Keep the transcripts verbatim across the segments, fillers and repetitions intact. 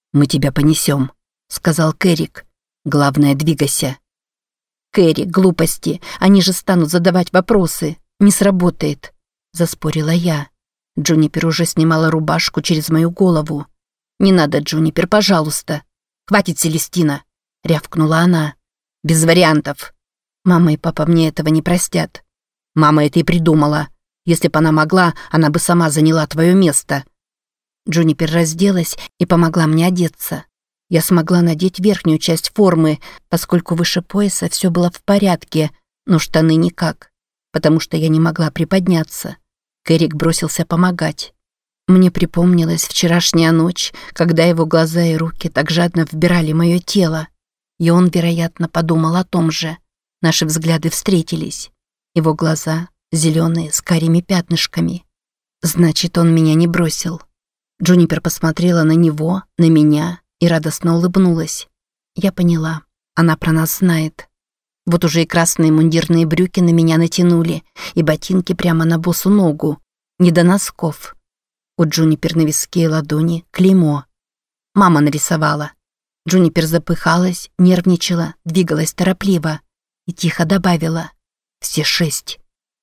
«Мы тебя понесем», — сказал Кэрик. «Главное, двигайся». «Кэрри, глупости, они же станут задавать вопросы. Не сработает», — заспорила я. Джунипер уже снимала рубашку через мою голову. «Не надо, Джунипер, пожалуйста». «Хватит, Селестина», — рявкнула она. «Без вариантов». «Мама и папа мне этого не простят». «Мама это и придумала. Если бы она могла, она бы сама заняла твое место». Джунипер разделась и помогла мне одеться. Я смогла надеть верхнюю часть формы, поскольку выше пояса все было в порядке, но штаны никак, потому что я не могла приподняться. Кэрик бросился помогать. Мне припомнилась вчерашняя ночь, когда его глаза и руки так жадно вбирали мое тело. И он, вероятно, подумал о том же. Наши взгляды встретились. Его глаза зеленые, с карими пятнышками. Значит, он меня не бросил. Джунипер посмотрела на него, на меня и радостно улыбнулась. Я поняла, она про нас знает. Вот уже и красные мундирные брюки на меня натянули, и ботинки прямо на босу ногу, не до носков. У Джунипер на виске и ладони клеймо. Мама нарисовала. Джунипер запыхалась, нервничала, двигалась торопливо и тихо добавила: «Все шесть».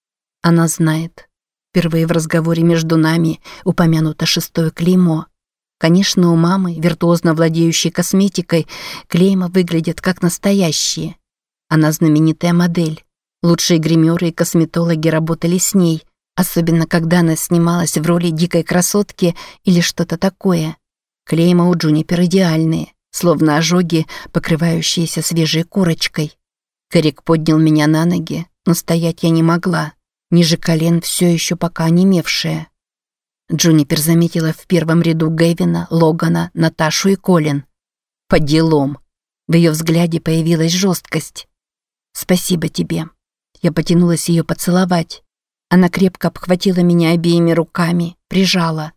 Она знает. Впервые в разговоре между нами упомянуто шестое клеймо. Конечно, у мамы, виртуозно владеющей косметикой, клейма выглядят как настоящие. Она знаменитая модель. Лучшие гримеры и косметологи работали с ней, особенно когда она снималась в роли дикой красотки или что-то такое. Клейма у Джунипер идеальные, словно ожоги, покрывающиеся свежей корочкой. Кэрик поднял меня на ноги, но стоять я не могла. Ниже колен все еще пока онемевшая. Джунипер заметила в первом ряду Гэвина, Логана, Наташу и Колин. По делам. В ее взгляде появилась жесткость. «Спасибо тебе». Я потянулась ее поцеловать. Она крепко обхватила меня обеими руками, прижала.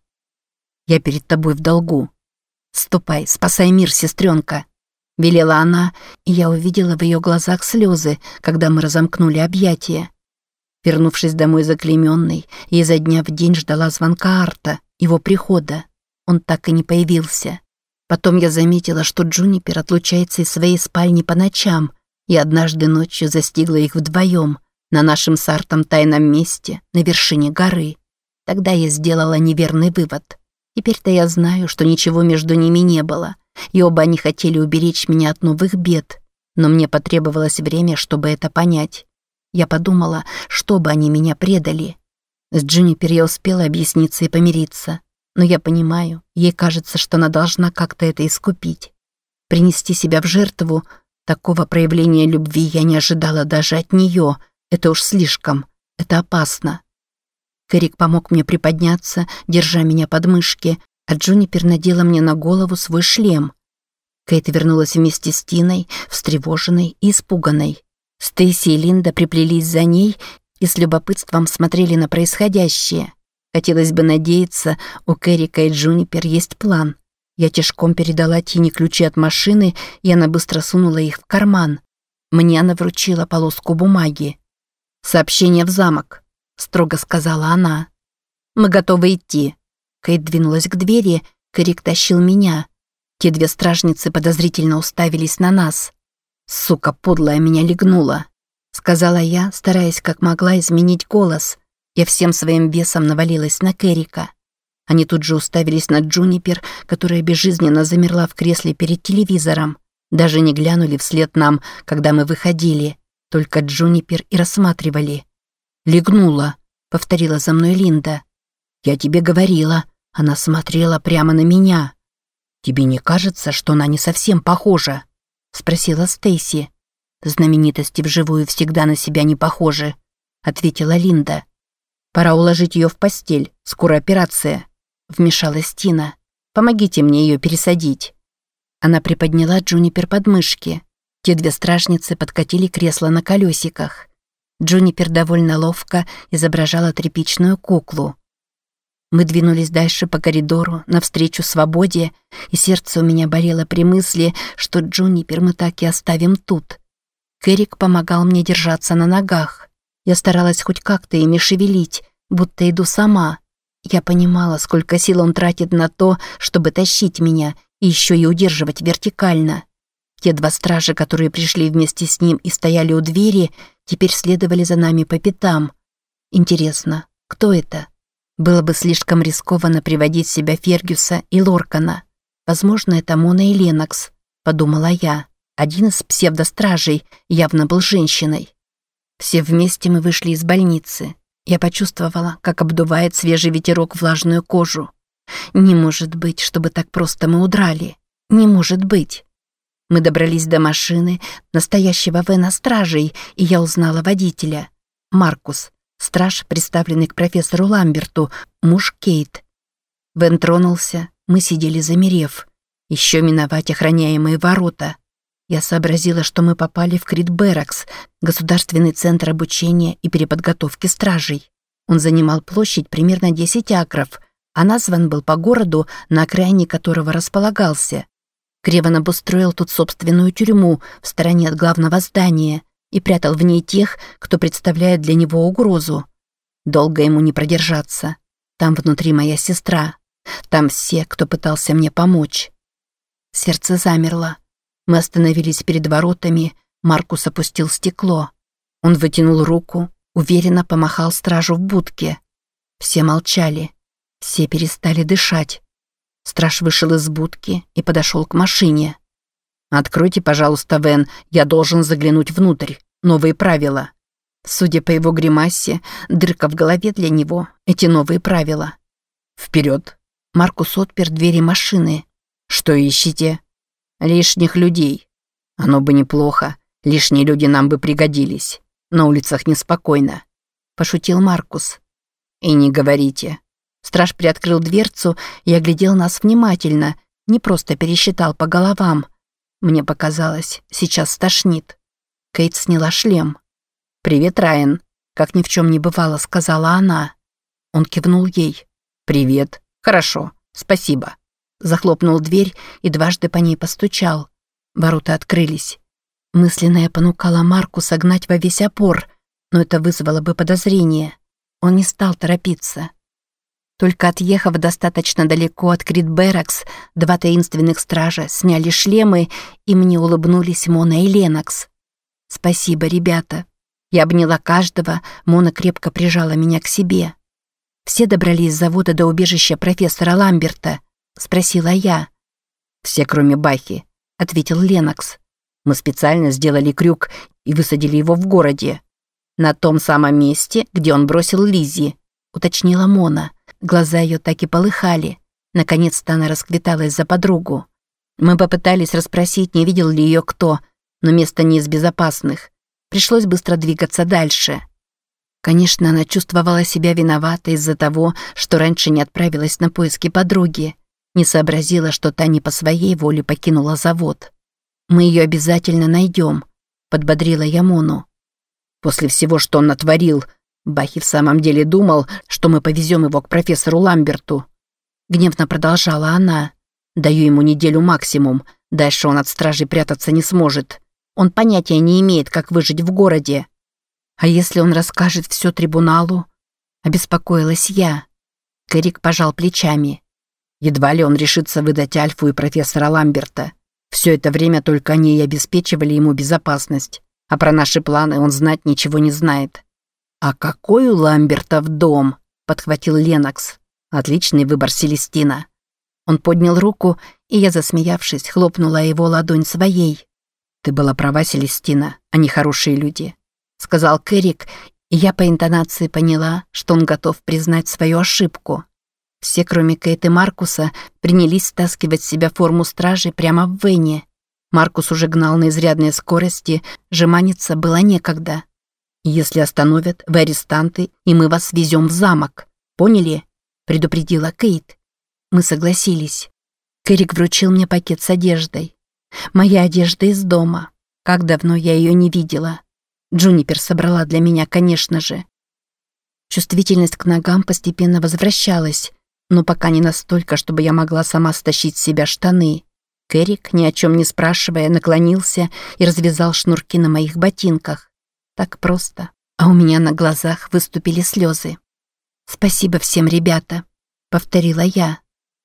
«Я перед тобой в долгу. Ступай, спасай мир, сестренка», — велела она, и я увидела в ее глазах слезы, когда мы разомкнули объятия. Вернувшись домой заклейменной, я изо дня в день ждала звонка Арта, его прихода. Он так и не появился. Потом я заметила, что Джунипер отлучается из своей спальни по ночам, и однажды ночью застигла их вдвоем на нашем с Артом тайном месте на вершине горы. Тогда я сделала неверный вывод. Теперь-то я знаю, что ничего между ними не было, и оба они хотели уберечь меня от новых бед, но мне потребовалось время, чтобы это понять. Я подумала, чтобы они меня предали. С Джунипер я успела объясниться и помириться, но я понимаю, ей кажется, что она должна как-то это искупить. Принести себя в жертву, такого проявления любви я не ожидала даже от нее, это уж слишком, это опасно. Кэрик помог мне приподняться, держа меня под мышки, а Джунипер надела мне на голову свой шлем. Кейт вернулась вместе с Тиной, встревоженной и испуганной. Стейси и Линда приплелись за ней и с любопытством смотрели на происходящее. Хотелось бы надеяться, у Кэрика и Джунипер есть план. Я тяжком передала Тине ключи от машины, и она быстро сунула их в карман. Мне она вручила полоску бумаги. «Сообщение в замок», — строго сказала она. «Мы готовы идти». Кейт двинулась к двери, Кэрик тащил меня. Те две стражницы подозрительно уставились на нас. «Сука подлая меня легнула», — сказала я, стараясь как могла изменить голос. Я всем своим весом навалилась на Кэрика. Они тут же уставились на Джунипер, которая безжизненно замерла в кресле перед телевизором. Даже не глянули вслед нам, когда мы выходили. Только Джунипер и рассматривали. «Легнула», — повторила за мной Линда. «Я тебе говорила, она смотрела прямо на меня». «Тебе не кажется, что она не совсем похожа?» — спросила Стейси. «Знаменитости вживую всегда на себя не похожи», — ответила Линда. «Пора уложить ее в постель, скоро операция», — вмешалась Тина. «Помогите мне ее пересадить». Она приподняла Джунипер под мышки. Те две стражницы подкатили кресло на колесиках. Джунипер довольно ловко изображала тряпичную куклу. Мы двинулись дальше по коридору, навстречу свободе, и сердце у меня болело при мысли, что Джунипер мы так и оставим тут. Кэрик помогал мне держаться на ногах. Я старалась хоть как-то ими шевелить, будто иду сама. Я понимала, сколько сил он тратит на то, чтобы тащить меня, и еще и удерживать вертикально. Те два стража, которые пришли вместе с ним и стояли у двери, теперь следовали за нами по пятам. Интересно, кто это? Было бы слишком рискованно приводить в себя Фергюса и Лоркана. Возможно, это Мона и Ленокс, подумала я. Один из псевдостражей явно был женщиной. Все вместе мы вышли из больницы. Я почувствовала, как обдувает свежий ветерок влажную кожу. Не может быть, чтобы так просто мы удрали. Не может быть. Мы добрались до машины, настоящего Вена стражей, и я узнала водителя. Маркус, страж, представленный к профессору Ламберту, муж Кейт. Вен тронулся, мы сидели замерев. Еще миновать охраняемые ворота. Я сообразила, что мы попали в Крит-Беракс, государственный центр обучения и переподготовки стражей. Он занимал площадь примерно десять акров, а назван был по городу, на окраине которого располагался. Креван обустроил тут собственную тюрьму в стороне от главного здания и прятал в ней тех, кто представляет для него угрозу. Долго ему не продержаться. Там внутри моя сестра. Там все, кто пытался мне помочь. Сердце замерло. Мы остановились перед воротами, Маркус опустил стекло. Он вытянул руку, уверенно помахал стражу в будке. Все молчали. Все перестали дышать. Страж вышел из будки и подошел к машине. «Откройте, пожалуйста, Вен, я должен заглянуть внутрь. Новые правила». Судя по его гримасе, дырка в голове для него – эти новые правила. «Вперед!» Маркус отпер двери машины. «Что ищете?» «Лишних людей. Оно бы неплохо. Лишние люди нам бы пригодились. На улицах неспокойно», – пошутил Маркус. «И не говорите». Страж приоткрыл дверцу и оглядел нас внимательно, не просто пересчитал по головам. Мне показалось, сейчас стошнит. Кейт сняла шлем. «Привет, Райан», — как ни в чем не бывало, сказала она. Он кивнул ей. «Привет. Хорошо. Спасибо». Захлопнул дверь и дважды по ней постучал. Ворота открылись. Мысленно я понукала Маркуса гнать во весь опор, но это вызвало бы подозрение. Он не стал торопиться. Только отъехав достаточно далеко от Крит-Беракс, два таинственных стража сняли шлемы, и мне улыбнулись Мона и Ленокс. «Спасибо, ребята». Я обняла каждого, Мона крепко прижала меня к себе. «Все добрались с завода до убежища профессора Ламберта?» — спросила я. «Все, кроме Бахи», — ответил Ленокс. «Мы специально сделали крюк и высадили его в городе. На том самом месте, где он бросил Лиззи», — уточнила Мона. Глаза ее так и полыхали. Наконец-то она расквиталась за подругу. Мы попытались расспросить, не видел ли ее кто, но место не из безопасных. Пришлось быстро двигаться дальше. Конечно, она чувствовала себя виноватой из-за того, что раньше не отправилась на поиски подруги. Не сообразила, что та не по своей воле покинула завод. «Мы ее обязательно найдем», — подбодрила я Мону. «После всего, что он натворил, Бахи в самом деле думал, что мы повезем его к профессору Ламберту». Гневно продолжала она. «Даю ему неделю максимум. Дальше он от стражей прятаться не сможет. Он понятия не имеет, как выжить в городе». «А если он расскажет все трибуналу?» Обеспокоилась я. Кэрик пожал плечами. «Едва ли он решится выдать Альфу и профессора Ламберта. Все это время только они и обеспечивали ему безопасность. А про наши планы он знать ничего не знает». «А какой у Ламбертов дом?» – подхватил Ленокс. «Отличный выбор, Селестина». Он поднял руку, и я, засмеявшись, хлопнула его ладонь своей. «Ты была права, Селестина, они хорошие люди», – сказал Кэрик, и я по интонации поняла, что он готов признать свою ошибку. Все, кроме Кейт и Маркуса, принялись стаскивать с себя форму стражи прямо в Вене. Маркус уже гнал на изрядной скорости, жеманиться было некогда. «Если остановят, вы арестанты, и мы вас везем в замок. Поняли?» – предупредила Кейт. Мы согласились. Кэрик вручил мне пакет с одеждой. Моя одежда из дома. Как давно я ее не видела. Джунипер собрала для меня, конечно же. Чувствительность к ногам постепенно возвращалась, но пока не настолько, чтобы я могла сама стащить с себя штаны. Кэрик, ни о чем не спрашивая, наклонился и развязал шнурки на моих ботинках. Так просто. А у меня на глазах выступили слезы. «Спасибо всем, ребята», — повторила я.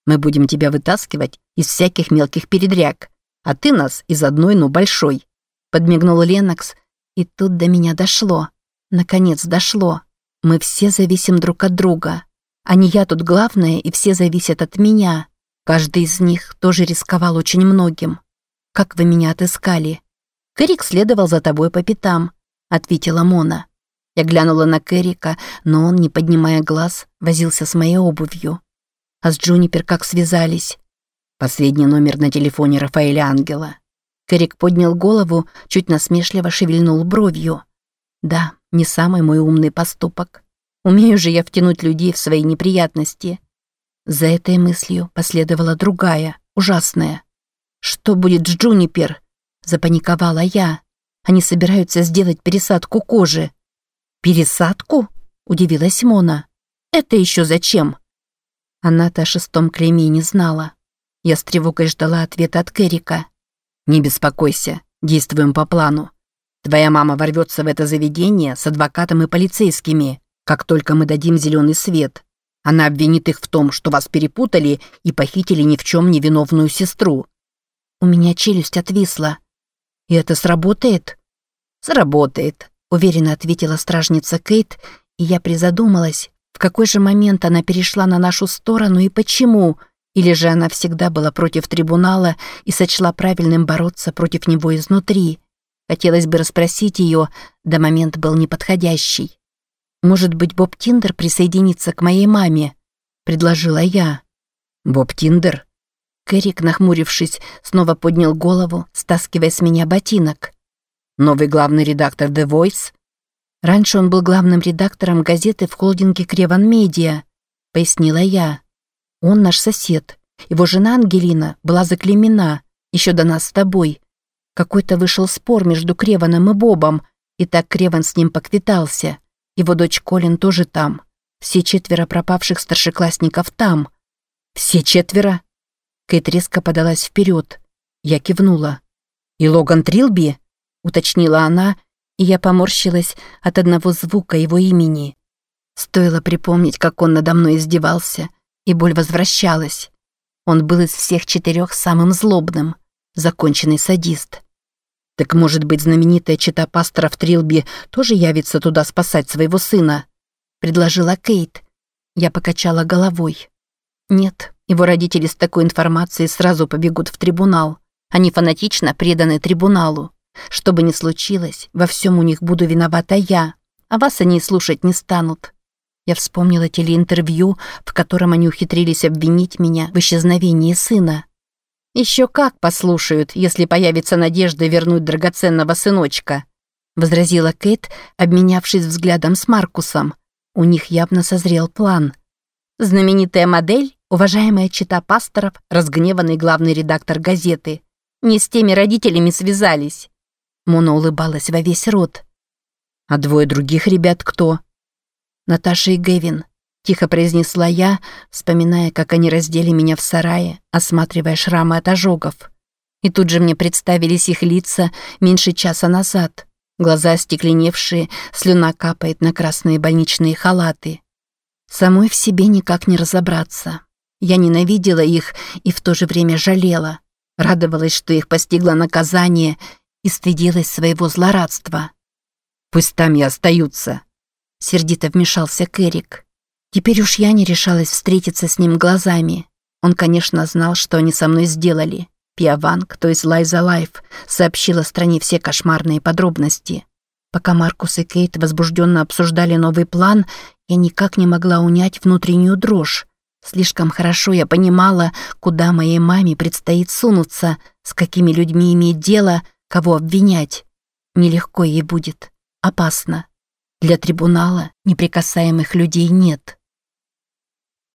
Мы будем тебя вытаскивать из всяких мелких передряг, а ты нас из одной, но большой», — подмигнул Леннокс, и тут до меня дошло. Наконец дошло. Мы все зависим друг от друга. А не я тут главная, и все зависят от меня. Каждый из них тоже рисковал очень многим. Как вы меня отыскали? Кэрик следовал за тобой по пятам, ответила Мона. Я глянула на Кэрика, но он, не поднимая глаз, возился с моей обувью. А с Джунипер как связались? Последний номер на телефоне Рафаэля Ангела. Кэрик поднял голову, чуть насмешливо шевельнул бровью. Да, не самый мой умный поступок. Умею же я втянуть людей в свои неприятности. За этой мыслью последовала другая, ужасная. «Что будет с Джунипер?» – запаниковала я. «Они собираются сделать пересадку кожи». «Пересадку?» – удивилась Мона. «Это еще зачем?» Она-то о шестом клейме не знала. Я с тревогой ждала ответа от Кэрика. «Не беспокойся, действуем по плану. Твоя мама ворвется в это заведение с адвокатом и полицейскими, как только мы дадим зеленый свет. Она обвинит их в том, что вас перепутали и похитили ни в чем не виновную сестру». У меня челюсть отвисла. «И это сработает?» «Сработает», — уверенно ответила стражница Кейт, и я призадумалась, в какой же момент она перешла на нашу сторону и почему, или же она всегда была против трибунала и сочла правильным бороться против него изнутри. Хотелось бы расспросить ее, да момент был неподходящий. «Может быть, Боб Тиндер присоединится к моей маме?» — предложила я. «Боб Тиндер?» Кэрик, нахмурившись, снова поднял голову, стаскивая с меня ботинок. «Новый главный редактор The Voice?» «Раньше он был главным редактором газеты в холдинге Креван Медиа», — пояснила я. «Он наш сосед. Его жена Ангелина была заклеймена, еще до нас с тобой. Какой-то вышел спор между Креваном и Бобом, и так Креван с ним поквитался. Его дочь Колин тоже там. Все четверо пропавших старшеклассников там». «Все четверо?» Кейт резко подалась вперед. Я кивнула. «И Логан Трилби?» — уточнила она, и я поморщилась от одного звука его имени. Стоило припомнить, как он надо мной издевался, и боль возвращалась. Он был из всех четырех самым злобным, законченный садист. «Так, может быть, знаменитая чета пасторов Трилби тоже явится туда спасать своего сына?» — предложила Кейт. Я покачала головой. «Нет, его родители с такой информацией сразу побегут в трибунал. Они фанатично преданы трибуналу. Что бы ни случилось, во всем у них буду виновата я, а вас они слушать не станут». Я вспомнила телеинтервью, в котором они ухитрились обвинить меня в исчезновении сына. «Еще как послушают, если появится надежда вернуть драгоценного сыночка», возразила Кейт, обменявшись взглядом с Маркусом. У них явно созрел план. «Знаменитая модель, уважаемая чета пасторов, разгневанный главный редактор газеты. Не с теми родителями связались». Мона улыбалась во весь рот. «А двое других ребят кто?» «Наташа и Гэвин», — тихо произнесла я, вспоминая, как они раздели меня в сарае, осматривая шрамы от ожогов. И тут же мне представились их лица меньше часа назад. Глаза остекленевшие, слюна капает на красные больничные халаты. Самой в себе никак не разобраться. Я ненавидела их и в то же время жалела. Радовалась, что их постигло наказание, и стыдилась своего злорадства. «Пусть там и остаются», — сердито вмешался Кэрик. Теперь уж я не решалась встретиться с ним глазами. Он, конечно, знал, что они со мной сделали. Пиа Ванг, то есть Лайза Лайф, сообщила стране все кошмарные подробности. Пока Маркус и Кейт возбужденно обсуждали новый план, я никак не могла унять внутреннюю дрожь. Слишком хорошо я понимала, куда моей маме предстоит сунуться, с какими людьми иметь дело, кого обвинять. Нелегко ей будет. Опасно. Для трибунала неприкасаемых людей нет.